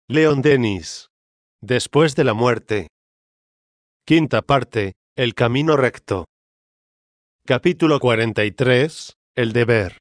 Leon Denis. Después de la muerte. Quinta parte, el camino recto. Capítulo 43, el deber.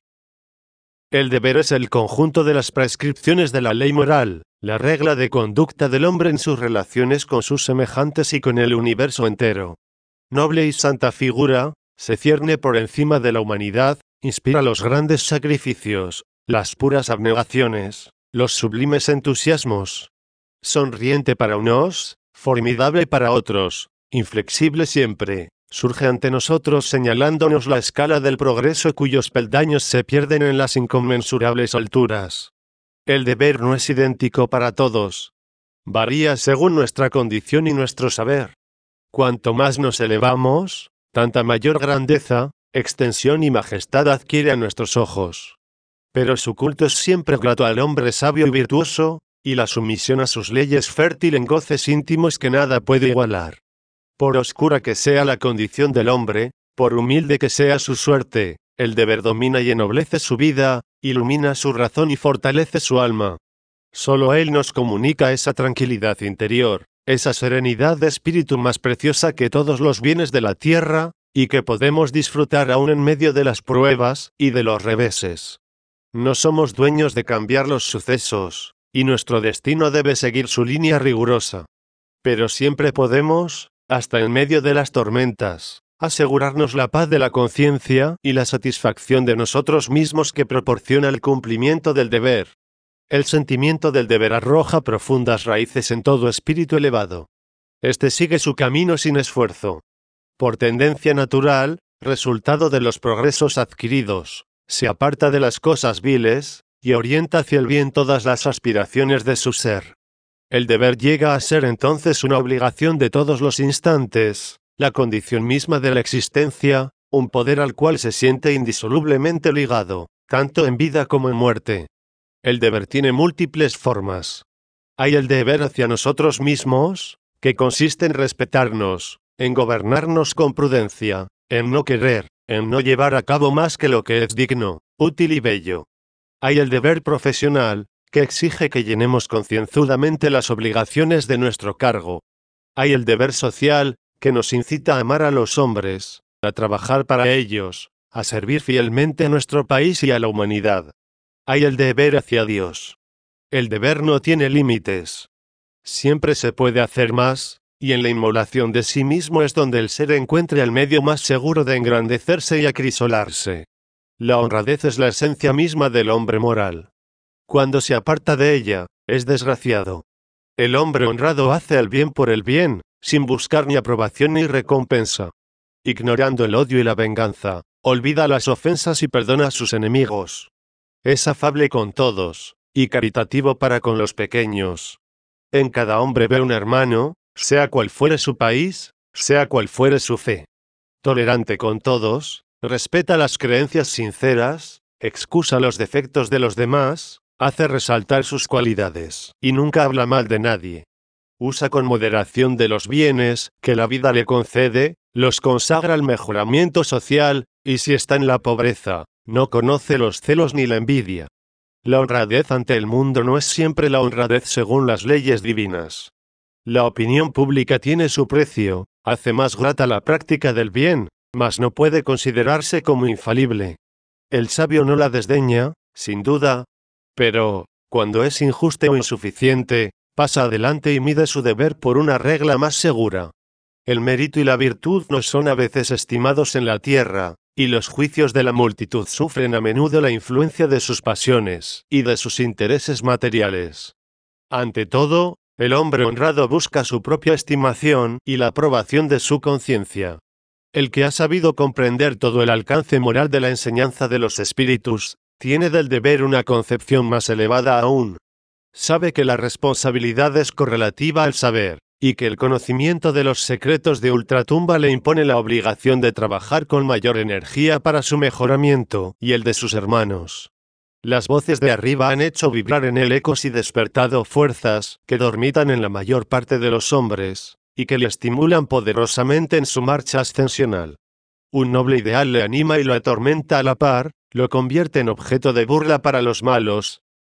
El deber es el conjunto de las prescripciones de la ley moral, la regla de conducta del hombre en sus relaciones con sus semejantes y con el universo entero. Noble y santa figura, se cierne por encima de la humanidad, inspira los grandes sacrificios, las puras abnegaciones, los sublimes entusiasmos. Sonriente para unos, formidable para otros, inflexible siempre, surge ante nosotros señalándonos la escala del progreso cuyos peldaños se pierden en las inconmensurables alturas. El deber no es idéntico para todos. Varía según nuestra condición y nuestro saber. Cuanto más nos elevamos, tanta mayor grandeza, extensión y majestad adquiere a nuestros ojos. Pero su culto es siempre grato al hombre sabio y virtuoso, y la sumisión a sus leyes fértil en goces íntimos que nada puede igualar. Por oscura que sea la condición del hombre, por humilde que sea su suerte, el deber domina y ennoblece su vida, ilumina su razón y fortalece su alma. Solo él nos comunica esa tranquilidad interior, esa serenidad de espíritu más preciosa que todos los bienes de la tierra, y que podemos disfrutar aún en medio de las pruebas y de los reveses. No somos dueños de cambiar los sucesos, y nuestro destino debe seguir su línea rigurosa. Pero siempre podemos, hasta en medio de las tormentas, asegurarnos la paz de la conciencia y la satisfacción de nosotros mismos que proporciona el cumplimiento del deber. El sentimiento del deber arroja profundas raíces en todo espíritu elevado. Este sigue su camino sin esfuerzo. Por tendencia natural, resultado de los progresos adquiridos, se aparta de las cosas viles, y orienta hacia el bien todas las aspiraciones de su ser. El deber llega a ser entonces una obligación de todos los instantes, la condición misma de la existencia, un poder al cual se siente indisolublemente ligado, tanto en vida como en muerte. El deber tiene múltiples formas. Hay el deber hacia nosotros mismos, que consiste en respetarnos, en gobernarnos con prudencia, en no querer, en no llevar a cabo más que lo que es digno, útil y bello. Hay el deber profesional, que exige que llenemos concienzudamente las obligaciones de nuestro cargo. Hay el deber social, que nos incita a amar a los hombres, a trabajar para ellos, a servir fielmente a nuestro país y a la humanidad. Hay el deber hacia Dios. El deber no tiene límites. Siempre se puede hacer más, y en la inmolación de sí mismo es donde el ser encuentra el medio más seguro de engrandecerse y acrisolarse. La honradez es la esencia misma del hombre moral. Cuando se aparta de ella, es desgraciado. El hombre honrado hace el bien por el bien, sin buscar ni aprobación ni recompensa. Ignorando el odio y la venganza, olvida las ofensas y perdona a sus enemigos. Es afable con todos, y caritativo para con los pequeños. En cada hombre ve un hermano, sea cual fuere su país, sea cual fuere su fe. Tolerante con todos, respeta las creencias sinceras, excusa los defectos de los demás, hace resaltar sus cualidades, y nunca habla mal de nadie. Usa con moderación de los bienes que la vida le concede, los consagra al mejoramiento social, y si está en la pobreza, no conoce los celos ni la envidia. La honradez ante el mundo no es siempre la honradez según las leyes divinas. La opinión pública tiene su precio, hace más grata la práctica del bien, mas no puede considerarse como infalible. El sabio no la desdeña, sin duda, pero, cuando es injusta o insuficiente, pasa adelante y mide su deber por una regla más segura. El mérito y la virtud no son a veces estimados en la tierra, y los juicios de la multitud sufren a menudo la influencia de sus pasiones y de sus intereses materiales. Ante todo, el hombre honrado busca su propia estimación y la aprobación de su conciencia. El que ha sabido comprender todo el alcance moral de la enseñanza de los espíritus, tiene del deber una concepción más elevada aún. Sabe que la responsabilidad es correlativa al saber, y que el conocimiento de los secretos de ultratumba le impone la obligación de trabajar con mayor energía para su mejoramiento y el de sus hermanos. Las voces de arriba han hecho vibrar en él ecos y despertado fuerzas que dormitan en la mayor parte de los hombres, y que le estimulan poderosamente en su marcha ascensional. Un noble ideal le anima y lo atormenta a la par, lo convierte en objeto de burla para los malos,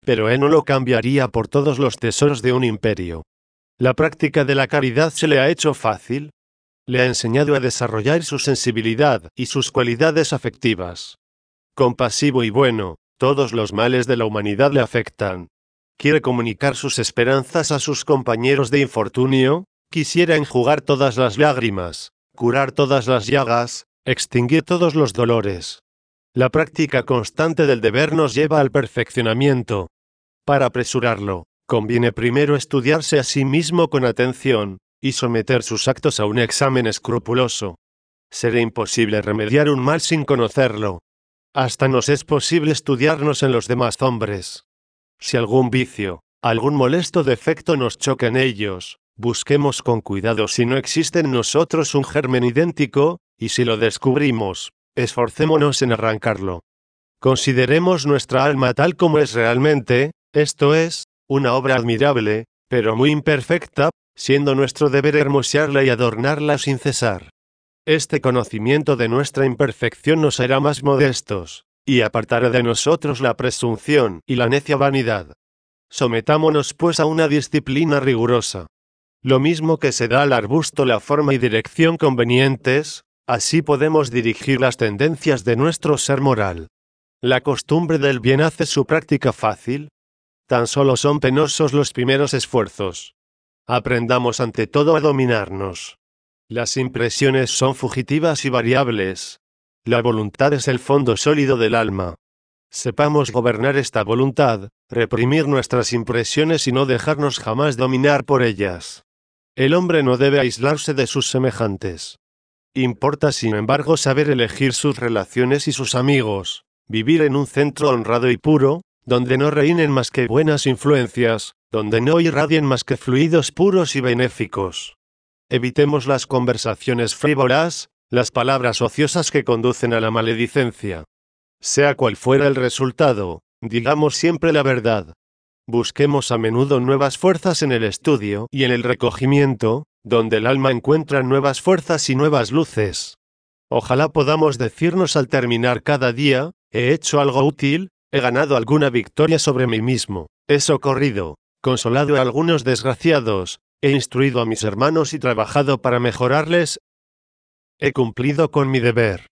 pero él no lo cambiaría por todos los tesoros de un imperio. La práctica de la caridad se le ha hecho fácil. Le ha enseñado a desarrollar su sensibilidad y sus cualidades afectivas. Compasivo y bueno, todos los males de la humanidad le afectan. Quiere comunicar sus esperanzas a sus compañeros de infortunio, quisiera enjugar todas las lágrimas, curar todas las llagas, extinguir todos los dolores. La práctica constante del deber nos lleva al perfeccionamiento. Para apresurarlo, conviene primero estudiarse a sí mismo con atención, y someter sus actos a un examen escrupuloso. Será imposible remediar un mal sin conocerlo. Hasta nos es posible estudiarnos en los demás hombres. Si algún vicio, algún molesto defecto nos choca en ellos, busquemos con cuidado si no existe en nosotros un germen idéntico, y si lo descubrimos, esforcémonos en arrancarlo. Consideremos nuestra alma tal como es realmente, esto es, una obra admirable, pero muy imperfecta, siendo nuestro deber hermosearla y adornarla sin cesar. Este conocimiento de nuestra imperfección nos hará más modestos, y apartará de nosotros la presunción y la necia vanidad. Sometámonos pues a una disciplina rigurosa. Lo mismo que se da al arbusto la forma y dirección convenientes, así podemos dirigir las tendencias de nuestro ser moral. La costumbre del bien hace su práctica fácil. Tan solo son penosos los primeros esfuerzos. Aprendamos ante todo a dominarnos. Las impresiones son fugitivas y variables. La voluntad es el fondo sólido del alma. Sepamos gobernar esta voluntad, reprimir nuestras impresiones y no dejarnos jamás dominar por ellas. El hombre no debe aislarse de sus semejantes. Importa sin embargo saber elegir sus relaciones y sus amigos, vivir en un centro honrado y puro, donde no reinen más que buenas influencias, donde no irradien más que fluidos puros y benéficos. Evitemos las conversaciones frívolas, las palabras ociosas que conducen a la maledicencia. Sea cual fuera el resultado, digamos siempre la verdad. Busquemos a menudo nuevas fuerzas en el estudio y en el recogimiento, donde el alma encuentra nuevas fuerzas y nuevas luces. Ojalá podamos decirnos al terminar cada día, he hecho algo útil, he ganado alguna victoria sobre mí mismo, he socorrido, consolado a algunos desgraciados, he instruido a mis hermanos y trabajado para mejorarles. He cumplido con mi deber.